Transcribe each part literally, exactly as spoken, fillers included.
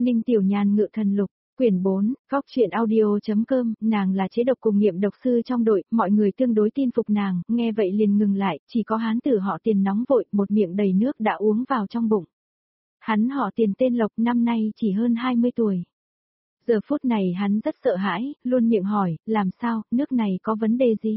Ninh Tiểu Nhàn ngự thần lục, quyển bốn, góc truyện audio.com, nàng là chế độc cùng nghiệm độc sư trong đội, mọi người tương đối tin phục nàng, nghe vậy liền ngừng lại, chỉ có hán tử họ Tiền nóng vội, một miệng đầy nước đã uống vào trong bụng. Hắn họ Tiền tên Lộc, năm nay chỉ hơn hai mươi tuổi. Giờ phút này hắn rất sợ hãi, luôn miệng hỏi, làm sao, nước này có vấn đề gì?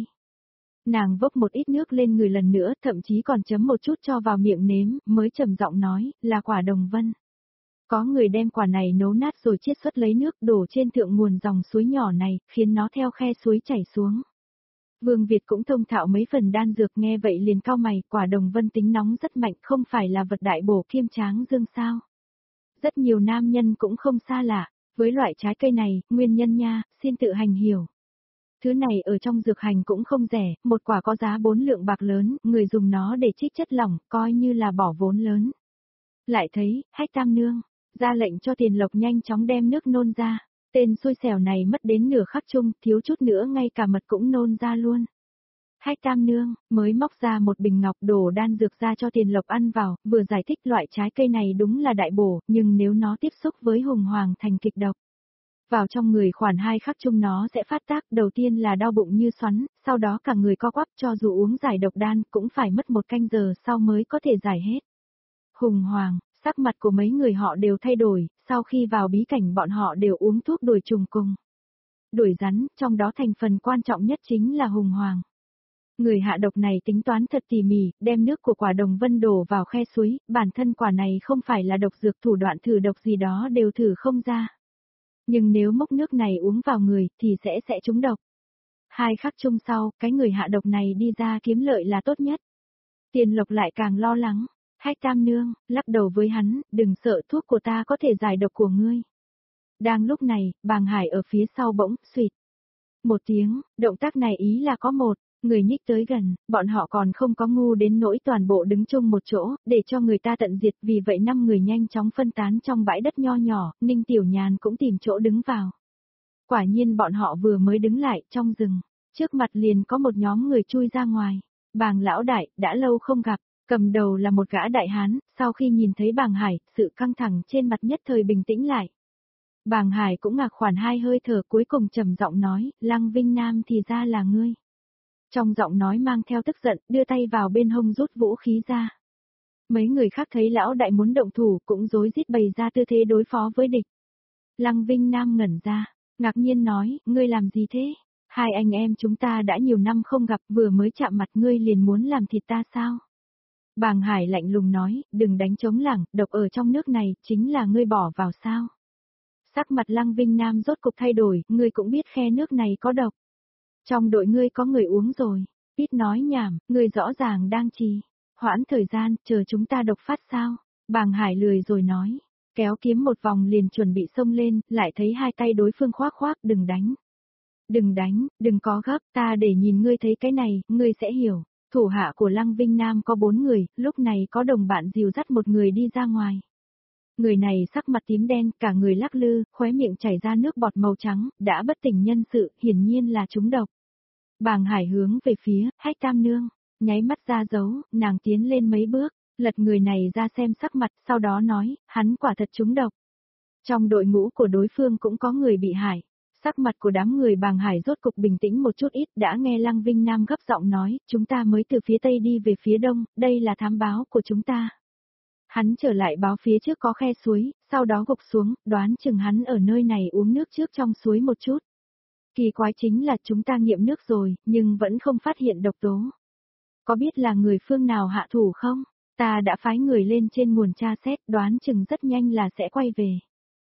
Nàng vốc một ít nước lên người lần nữa, thậm chí còn chấm một chút cho vào miệng nếm, mới trầm giọng nói, là quả đồng vân. Có người đem quả này nấu nát rồi chiết xuất lấy nước đổ trên thượng nguồn dòng suối nhỏ này, khiến nó theo khe suối chảy xuống. Vương Việt cũng thông thạo mấy phần đan dược, nghe vậy liền cau mày, quả đồng vân tính nóng rất mạnh, không phải là vật đại bổ kiêm tráng dương sao. Rất nhiều nam nhân cũng không xa lạ, với loại trái cây này, nguyên nhân nha, xin tự hành hiểu. Thứ này ở trong dược hành cũng không rẻ, một quả có giá bốn lượng bạc lớn, người dùng nó để trích chất lỏng, coi như là bỏ vốn lớn. Lại thấy, Hách Tam Nương, ra lệnh cho Tiền Lộc nhanh chóng đem nước nôn ra, tên xui xẻo này mất đến nửa khắc chung, thiếu chút nữa ngay cả mật cũng nôn ra luôn. Hách Tam Nương, mới móc ra một bình ngọc đổ đan dược ra cho Tiền Lộc ăn vào, vừa giải thích loại trái cây này đúng là đại bổ, nhưng nếu nó tiếp xúc với hùng hoàng thành kịch độc. Vào trong người khoảng hai khắc chung nó sẽ phát tác, đầu tiên là đau bụng như xoắn, sau đó cả người co quắp, cho dù uống giải độc đan cũng phải mất một canh giờ sau mới có thể giải hết. Hùng hoàng, sắc mặt của mấy người họ đều thay đổi, sau khi vào bí cảnh bọn họ đều uống thuốc đuổi trùng cùng. Đuổi rắn, trong đó thành phần quan trọng nhất chính là hùng hoàng. Người hạ độc này tính toán thật tỉ mỉ, đem nước của quả đồng vân đổ vào khe suối, bản thân quả này không phải là độc dược, thủ đoạn thử độc gì đó đều thử không ra. Nhưng nếu mốc nước này uống vào người thì sẽ sẽ trúng độc. Hai khắc chung sau, cái người hạ độc này đi ra kiếm lợi là tốt nhất. Tiền Lộc lại càng lo lắng. Hách Tam Nương, lắc đầu với hắn, đừng sợ, thuốc của ta có thể giải độc của ngươi. Đang lúc này, Bàng Hải ở phía sau bỗng, suýt. Một tiếng, động tác này ý là có một, người nhích tới gần, bọn họ còn không có ngu đến nỗi toàn bộ đứng chung một chỗ, để cho người ta tận diệt, vì vậy năm người nhanh chóng phân tán trong bãi đất nho nhỏ, Ninh Tiểu Nhàn cũng tìm chỗ đứng vào. Quả nhiên bọn họ vừa mới đứng lại, trong rừng, trước mặt liền có một nhóm người chui ra ngoài. Bàng lão đại, đã lâu không gặp. Cầm đầu là một gã đại hán, sau khi nhìn thấy Bàng Hải, sự căng thẳng trên mặt nhất thời bình tĩnh lại. Bàng Hải cũng ngạc khoản hai hơi thở, cuối cùng trầm giọng nói, Lăng Vinh Nam thì ra là ngươi. Trong giọng nói mang theo tức giận, đưa tay vào bên hông rút vũ khí ra. Mấy người khác thấy lão đại muốn động thủ, cũng rối rít bày ra tư thế đối phó với địch. Lăng Vinh Nam ngẩn ra, ngạc nhiên nói, ngươi làm gì thế? Hai anh em chúng ta đã nhiều năm không gặp, vừa mới chạm mặt ngươi liền muốn làm thịt ta sao? Bàng Hải lạnh lùng nói, đừng đánh trống lảng, độc ở trong nước này, chính là ngươi bỏ vào sao. Sắc mặt Lăng Vinh Nam rốt cục thay đổi, ngươi cũng biết khe nước này có độc. Trong đội ngươi có người uống rồi, ít nói nhảm, ngươi rõ ràng đang trì hoãn thời gian, chờ chúng ta độc phát sao. Bàng Hải lười rồi nói, kéo kiếm một vòng liền chuẩn bị xông lên, lại thấy hai tay đối phương khoác khoác, đừng đánh. Đừng đánh, đừng có gấp, ta để nhìn ngươi thấy cái này, ngươi sẽ hiểu. Thủ hạ của Lăng Vinh Nam có bốn người, lúc này có đồng bạn dìu dắt một người đi ra ngoài. Người này sắc mặt tím đen, cả người lắc lư, khóe miệng chảy ra nước bọt màu trắng, đã bất tỉnh nhân sự, hiển nhiên là trúng độc. Bàng Hải hướng về phía, Hách Tam Nương, nháy mắt ra dấu, nàng tiến lên mấy bước, lật người này ra xem sắc mặt, sau đó nói, hắn quả thật trúng độc. Trong đội ngũ của đối phương cũng có người bị hại. Sắc mặt của đám người Bàng Hải rốt cục bình tĩnh một chút ít, đã nghe Lăng Vinh Nam gấp giọng nói, chúng ta mới từ phía tây đi về phía đông, đây là thám báo của chúng ta. Hắn trở lại báo phía trước có khe suối, sau đó gục xuống, đoán chừng hắn ở nơi này uống nước trước trong suối một chút. Kỳ quái chính là chúng ta nghiệm nước rồi, nhưng vẫn không phát hiện độc tố. Có biết là người phương nào hạ thủ không? Ta đã phái người lên trên nguồn tra xét, đoán chừng rất nhanh là sẽ quay về.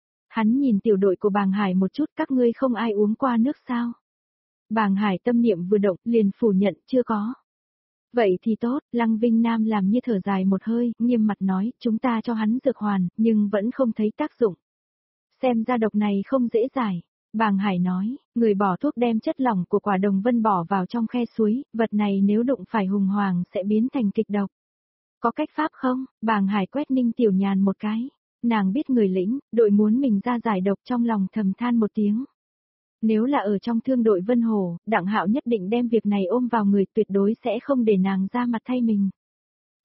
Hắn nhìn tiểu đội của Bàng Hải một chút, các ngươi không ai uống qua nước sao? Bàng Hải tâm niệm vừa động, liền phủ nhận, chưa có. Vậy thì tốt, Lăng Vinh Nam làm như thở dài một hơi, nghiêm mặt nói, chúng ta cho hắn dược hoàn, nhưng vẫn không thấy tác dụng. Xem ra độc này không dễ giải. Bàng Hải nói, người bỏ thuốc đem chất lỏng của quả đồng vân bỏ vào trong khe suối, vật này nếu đụng phải hùng hoàng sẽ biến thành kịch độc. Có cách pháp không? Bàng Hải quét Ninh Tiểu Nhàn một cái. Nàng biết người lĩnh, đội muốn mình ra giải độc, trong lòng thầm than một tiếng. Nếu là ở trong thương đội Vân Hồ, Đặng Hạo nhất định đem việc này ôm vào người, tuyệt đối sẽ không để nàng ra mặt thay mình.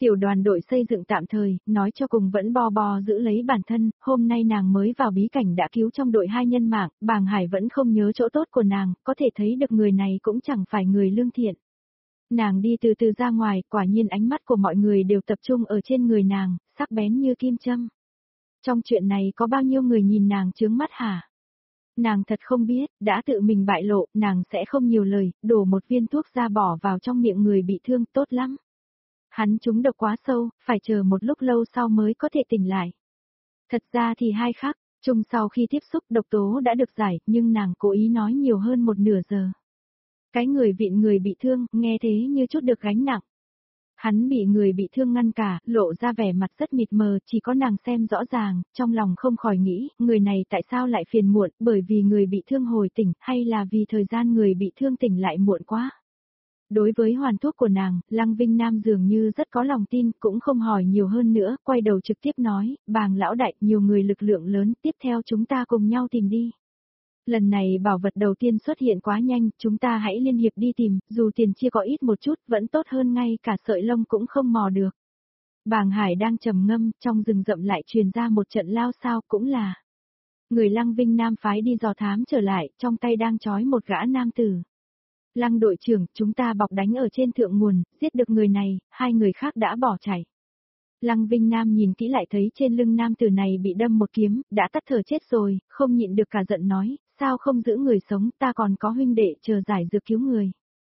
Tiểu đoàn đội xây dựng tạm thời, nói cho cùng vẫn bo bo giữ lấy bản thân, hôm nay nàng mới vào bí cảnh đã cứu trong đội hai nhân mạng, Bàng Hải vẫn không nhớ chỗ tốt của nàng, có thể thấy được người này cũng chẳng phải người lương thiện. Nàng đi từ từ ra ngoài, quả nhiên ánh mắt của mọi người đều tập trung ở trên người nàng, sắc bén như kim châm. Trong chuyện này có bao nhiêu người nhìn nàng chướng mắt hả? Nàng thật không biết, đã tự mình bại lộ, nàng sẽ không nhiều lời, đổ một viên thuốc ra bỏ vào trong miệng người bị thương, tốt lắm. Hắn trúng độc quá sâu, phải chờ một lúc lâu sau mới có thể tỉnh lại. Thật ra thì hai khắc, chung sau khi tiếp xúc độc tố đã được giải, nhưng nàng cố ý nói nhiều hơn một nửa giờ. Cái người vịn người bị thương, nghe thế như chút được gánh nặng. Hắn bị người bị thương ngăn cả, lộ ra vẻ mặt rất mịt mờ, chỉ có nàng xem rõ ràng, trong lòng không khỏi nghĩ, người này tại sao lại phiền muộn, bởi vì người bị thương hồi tỉnh, hay là vì thời gian người bị thương tỉnh lại muộn quá. Đối với hoàn thuốc của nàng, Lăng Vinh Nam dường như rất có lòng tin, cũng không hỏi nhiều hơn nữa, quay đầu trực tiếp nói, Bàng lão đại, nhiều người lực lượng lớn, tiếp theo chúng ta cùng nhau tìm đi. Lần này bảo vật đầu tiên xuất hiện quá nhanh, chúng ta hãy liên hiệp đi tìm, dù tiền chia có ít một chút, vẫn tốt hơn ngay cả sợi lông cũng không mò được. Bàng Hải đang trầm ngâm, trong rừng rậm lại truyền ra một trận lao sao, cũng là người Lăng Vinh Nam phái đi dò thám trở lại, trong tay đang trói một gã nam tử. Lăng đội trưởng, chúng ta bọc đánh ở trên thượng nguồn, giết được người này, hai người khác đã bỏ chạy. Lăng Vinh Nam nhìn kỹ lại thấy trên lưng nam tử này bị đâm một kiếm, đã tắt thở chết rồi, không nhịn được cả giận nói, sao không giữ người sống, ta còn có huynh đệ chờ giải dược cứu người.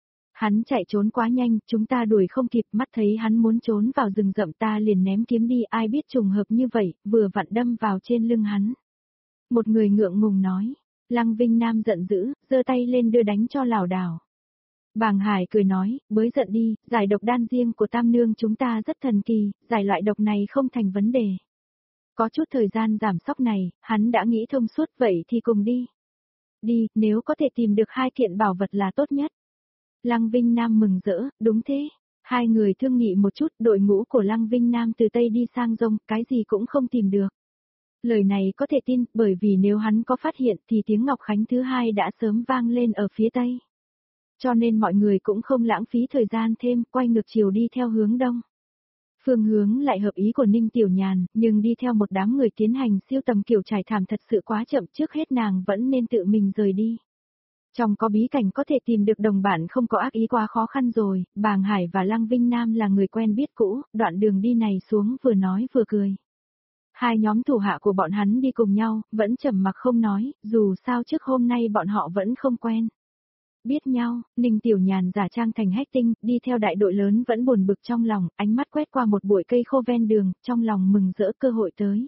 Hắn chạy trốn quá nhanh, chúng ta đuổi không kịp, mắt thấy hắn muốn trốn vào rừng rậm ta liền ném kiếm đi, ai biết trùng hợp như vậy, vừa vặn đâm vào trên lưng hắn. Một người ngượng ngùng nói, Lăng Vinh Nam giận dữ, giơ tay lên đưa đánh cho lảo đảo. Bàng Hải cười nói, bới giận đi, giải độc đan riêng của Tam Nương chúng ta rất thần kỳ, giải loại độc này không thành vấn đề. Có chút thời gian giảm sóc này, hắn đã nghĩ thông suốt vậy thì cùng đi. Đi, nếu có thể tìm được hai kiện bảo vật là tốt nhất. Lăng Vinh Nam mừng rỡ, đúng thế. Hai người thương nghị một chút, đội ngũ của Lăng Vinh Nam từ Tây đi sang Đông, cái gì cũng không tìm được. Lời này có thể tin, bởi vì nếu hắn có phát hiện thì tiếng Ngọc Khánh thứ hai đã sớm vang lên ở phía Tây. Cho nên mọi người cũng không lãng phí thời gian thêm, quay ngược chiều đi theo hướng Đông. Phương hướng lại hợp ý của Ninh Tiểu Nhàn, nhưng đi theo một đám người tiến hành siêu tầm kiểu trải thảm thật sự quá chậm, trước hết nàng vẫn nên tự mình rời đi. Trong có bí cảnh có thể tìm được đồng bạn không có ác ý quá khó khăn rồi, Bàng Hải và Lăng Vinh Nam là người quen biết cũ, đoạn đường đi này xuống vừa nói vừa cười. Hai nhóm thủ hạ của bọn hắn đi cùng nhau, vẫn trầm mặc không nói, dù sao trước hôm nay bọn họ vẫn không quen. Biết nhau, Ninh Tiểu Nhàn giả trang thành hách tinh, đi theo đại đội lớn vẫn buồn bực trong lòng, ánh mắt quét qua một bụi cây khô ven đường, trong lòng mừng rỡ cơ hội tới.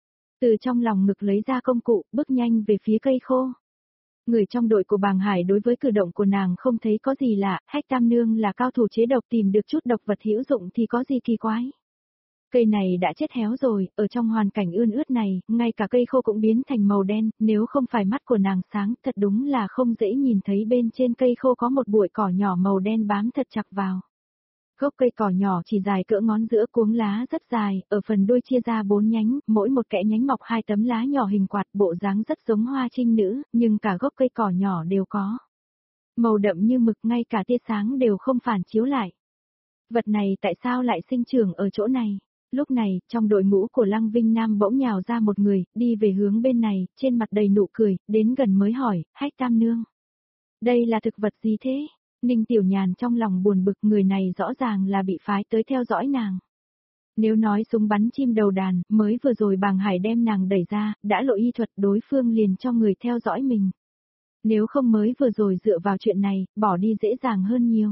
Từ trong lòng ngực lấy ra công cụ, bước nhanh về phía cây khô. Người trong đội của Bàng Hải đối với cử động của nàng không thấy có gì lạ, Hách Tam Nương là cao thủ chế độc, tìm được chút độc vật hữu dụng thì có gì kỳ quái. Cây này đã chết héo rồi, ở trong hoàn cảnh ươn ướt này, ngay cả cây khô cũng biến thành màu đen, nếu không phải mắt của nàng sáng, thật đúng là không dễ nhìn thấy bên trên cây khô có một bụi cỏ nhỏ màu đen bám thật chặt vào. Gốc cây cỏ nhỏ chỉ dài cỡ ngón giữa, cuống lá rất dài, ở phần đuôi chia ra bốn nhánh, mỗi một kẽ nhánh mọc hai tấm lá nhỏ hình quạt, bộ dáng rất giống hoa trinh nữ, nhưng cả gốc cây cỏ nhỏ đều có màu đậm như mực, ngay cả tia sáng đều không phản chiếu lại. Vật này tại sao lại sinh trưởng ở chỗ này? Lúc này, trong đội ngũ của Lăng Vinh Nam bỗng nhào ra một người, đi về hướng bên này, trên mặt đầy nụ cười, đến gần mới hỏi, Hách Tam Nương. Đây là thực vật gì thế? Ninh Tiểu Nhàn trong lòng buồn bực, người này rõ ràng là bị phái tới theo dõi nàng. Nếu nói súng bắn chim đầu đàn, mới vừa rồi Bàng Hải đem nàng đẩy ra, đã lộ y thuật đối phương liền cho người theo dõi mình. Nếu không mới vừa rồi dựa vào chuyện này, bỏ đi dễ dàng hơn nhiều.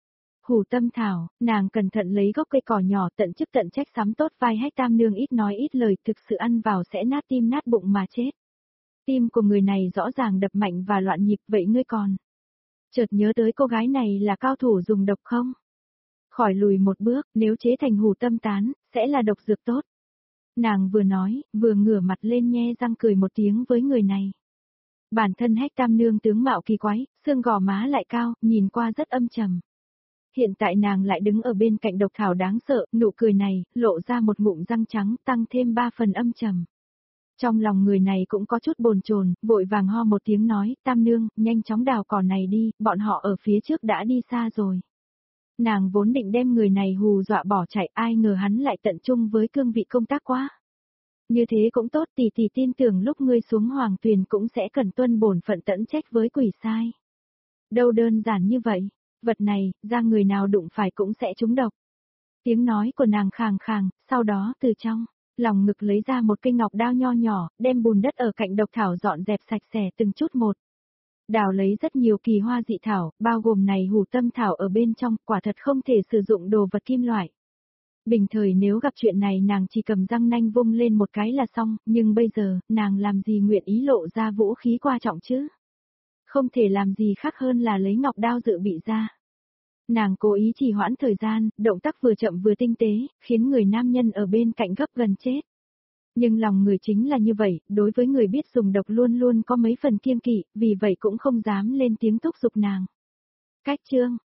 Hủ tâm thảo, nàng cẩn thận lấy gốc cây cỏ nhỏ tận chức tận trách sắm tốt vai Hách Tam Nương, ít nói ít lời, thực sự ăn vào sẽ nát tim nát bụng mà chết. Tim của người này rõ ràng đập mạnh và loạn nhịp, vậy ngươi còn chợt nhớ tới cô gái này là cao thủ dùng độc không? Khỏi lùi một bước, nếu chế thành hủ tâm tán, sẽ là độc dược tốt. Nàng vừa nói, vừa ngửa mặt lên nhe răng cười một tiếng với người này. Bản thân Hách Tam Nương tướng mạo kỳ quái, xương gò má lại cao, nhìn qua rất âm trầm. Hiện tại nàng lại đứng ở bên cạnh độc thảo đáng sợ, nụ cười này, lộ ra một ngụm răng trắng, tăng thêm ba phần âm trầm. Trong lòng người này cũng có chút bồn chồn, vội vàng ho một tiếng nói, Tam Nương, nhanh chóng đào cỏ này đi, bọn họ ở phía trước đã đi xa rồi. Nàng vốn định đem người này hù dọa bỏ chạy, ai ngờ hắn lại tận trung với cương vị công tác quá. Như thế cũng tốt, tỷ tỷ tin tưởng lúc ngươi xuống hoàng tuyền cũng sẽ cần tuân bổn phận tận trách với quỷ sai. Đâu đơn giản như vậy, vật này, ra người nào đụng phải cũng sẽ trúng độc. Tiếng nói của nàng khàng khàng, sau đó từ trong lòng ngực lấy ra một cây ngọc đao nho nhỏ, đem bùn đất ở cạnh độc thảo dọn dẹp sạch sẽ từng chút một. Đào lấy rất nhiều kỳ hoa dị thảo, bao gồm này hủ tâm thảo ở bên trong, quả thật không thể sử dụng đồ vật kim loại. Bình thời nếu gặp chuyện này nàng chỉ cầm răng nanh vung lên một cái là xong, nhưng bây giờ, nàng làm gì nguyện ý lộ ra vũ khí quan trọng chứ? Không thể làm gì khác hơn là lấy ngọc đao dự bị ra. Nàng cố ý trì hoãn thời gian, động tác vừa chậm vừa tinh tế, khiến người nam nhân ở bên cạnh gấp gần chết. Nhưng lòng người chính là như vậy, đối với người biết dùng độc luôn luôn có mấy phần kiêng kỵ, vì vậy cũng không dám lên tiếng thúc giục nàng. Cách chương